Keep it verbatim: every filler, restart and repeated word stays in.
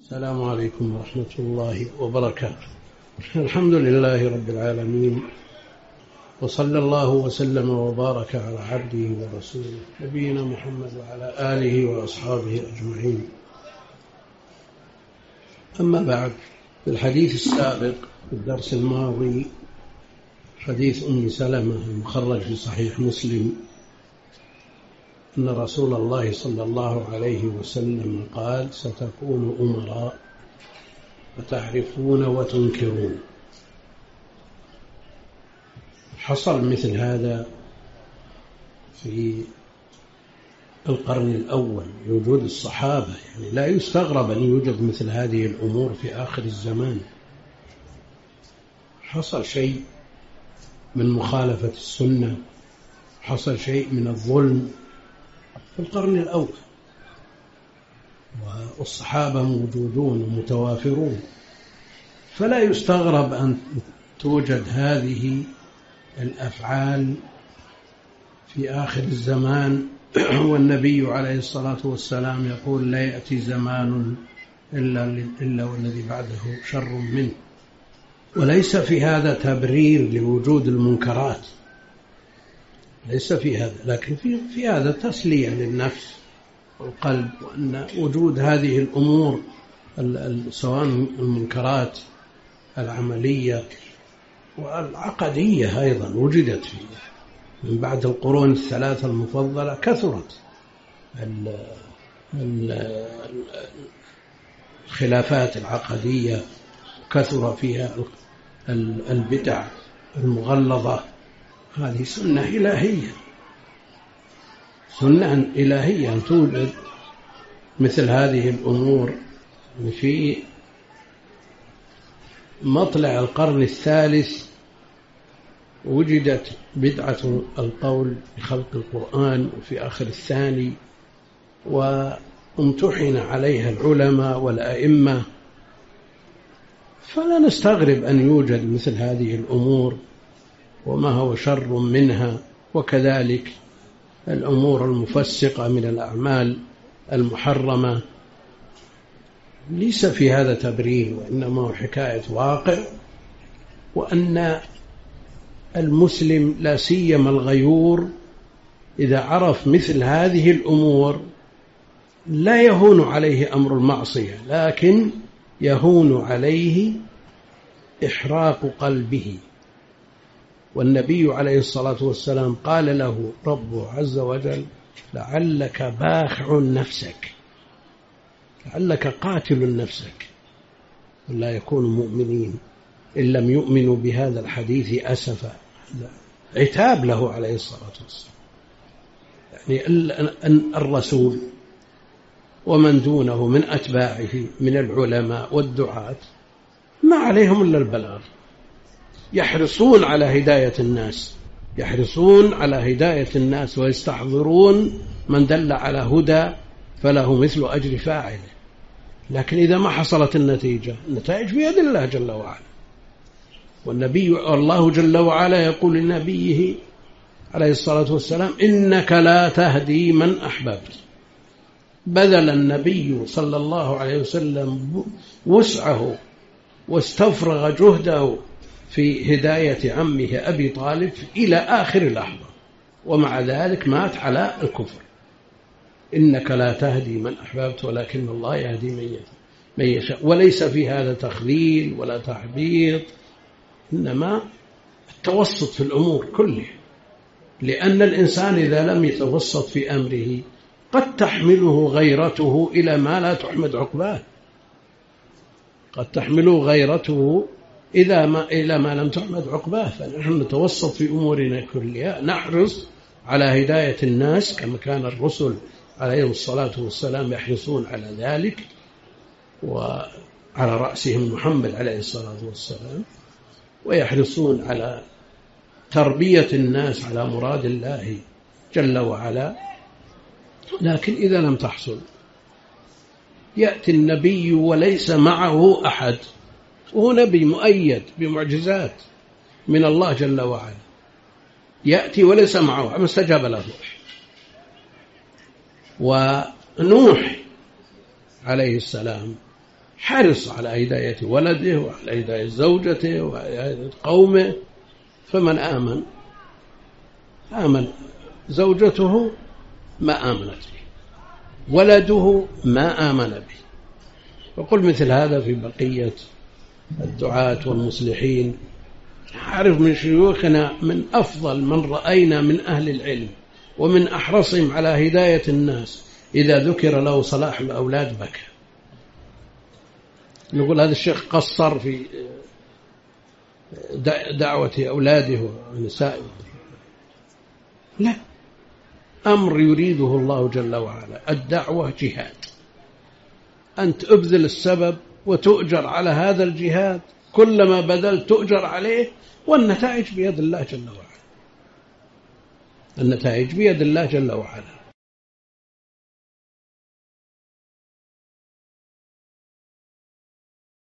السلام عليكم ورحمة الله وبركاته. الحمد لله رب العالمين، وصلى الله وسلم وبارك على عبده ورسوله نبينا محمد وعلى آله وأصحابه أجمعين. أما بعد، في الحديث السابق في الدرس الماضي حديث أم سلمة المخرج في صحيح مسلم أن رسول الله صلى الله عليه وسلم قال: ستكون أمراء فتعرفون وتنكرون. حصل مثل هذا في القرن الأول بوجود الصحابة، يعني لا يستغرب أن يوجد مثل هذه الأمور في آخر الزمان. حصل شيء من مخالفة السنة، حصل شيء من الظلم في القرن الأول، والصحابة موجودون ومتوافرون، فلا يستغرب أن توجد هذه الأفعال في آخر الزمان. والنبي عليه الصلاة والسلام يقول: لا يأتي زمان إلا, إلا والذي بعده شر منه. وليس في هذا تبرير لوجود المنكرات، ليس في هذا، لكن في, في هذا تسلية للنفس والقلب، وأن وجود هذه الأمور سواء المنكرات العملية والعقدية أيضا وجدت فيه من بعد القرون الثلاثة المفضلة. كثرت الخلافات العقدية، كثر فيها البدع المغلظة. هذه سنة إلهية، سنة إلهية أن توجد مثل هذه الأمور. في مطلع القرن الثالث وجدت بدعة القول بخلق القرآن وفي آخر الثاني، وامتحن عليها العلماء والأئمة، فلا نستغرب أن يوجد مثل هذه الأمور وما هو شر منها. وكذلك الأمور المفسقة من الأعمال المحرمة، ليس في هذا تبرير، وإنما هو حكاية واقع، وأن المسلم لا سيما الغيور إذا عرف مثل هذه الأمور لا يهون عليه أمر المعصية، لكن يهون عليه إحراق قلبه. والنبي عليه الصلاة والسلام قال له ربه عز وجل: لعلك باخع نفسك، لعلك قاتل نفسك، ولا يكونوا مؤمنين إن لم يؤمنوا بهذا الحديث أسفا. عتاب له عليه الصلاة والسلام. يعني أن الرسول ومن دونه من أتباعه من العلماء والدعاة ما عليهم إلا البلاغ، يحرصون على هداية الناس، يحرصون على هداية الناس ويستحضرون من دل على هدى فله مثل أجر فاعله. لكن إذا ما حصلت النتيجة، النتائج بيد الله جل وعلا. والنبي الله جل وعلا يقول لنبيه عليه الصلاة والسلام: إنك لا تهدي من أحببت. بذل النبي صلى الله عليه وسلم وسعه واستفرغ جهده في هداية عمه أبي طالب إلى آخر لحظة، ومع ذلك مات على الكفر. إنك لا تهدي من أحببت ولكن الله يهدي من يشاء. وليس في هذا تخذيل ولا تحبيط، إنما التوسط في الأمور كلها، لأن الإنسان إذا لم يتوسط في أمره قد تحمله غيرته إلى ما لا تحمد عقباه، قد تحمله غيرته إذا ما إلى ما لم تحمد عقباه. فنحن نتوسط في أمورنا كلها، نحرص على هداية الناس كما كان الرسل عليهم الصلاة والسلام يحرصون على ذلك، وعلى رأسهم محمد عليه الصلاة والسلام، ويحرصون على تربية الناس على مراد الله جل وعلا. لكن إذا لم تحصل، يأتي النبي وليس معه أحد، وهو نبي مؤيد بمعجزات من الله جل وعلا، يأتي وليس معه، ما استجاب له نوح. ونوح عليه السلام حرص على هداية ولده وعلى هداية زوجته وعلى هداية قومه. فمن آمن آمن، زوجته ما آمنت به، ولده ما آمن به. وقل مثل هذا في بقية الدعاة والمصلحين. أعرف من شيوخنا من أفضل من رأينا من أهل العلم ومن أحرصهم على هداية الناس، إذا ذكر له صلاح الأولاد بكى. نقول هذا الشيخ قصر في دعوة أولاده ونسائه. لا، أمر يريده الله جل وعلا. الدعوة جهاد، أنت أبذل السبب وتؤجر على هذا الجهاد، كلما بذلت تؤجر عليه، والنتائج بيد الله جل وعلا. النتائج بيد الله جل وعلا.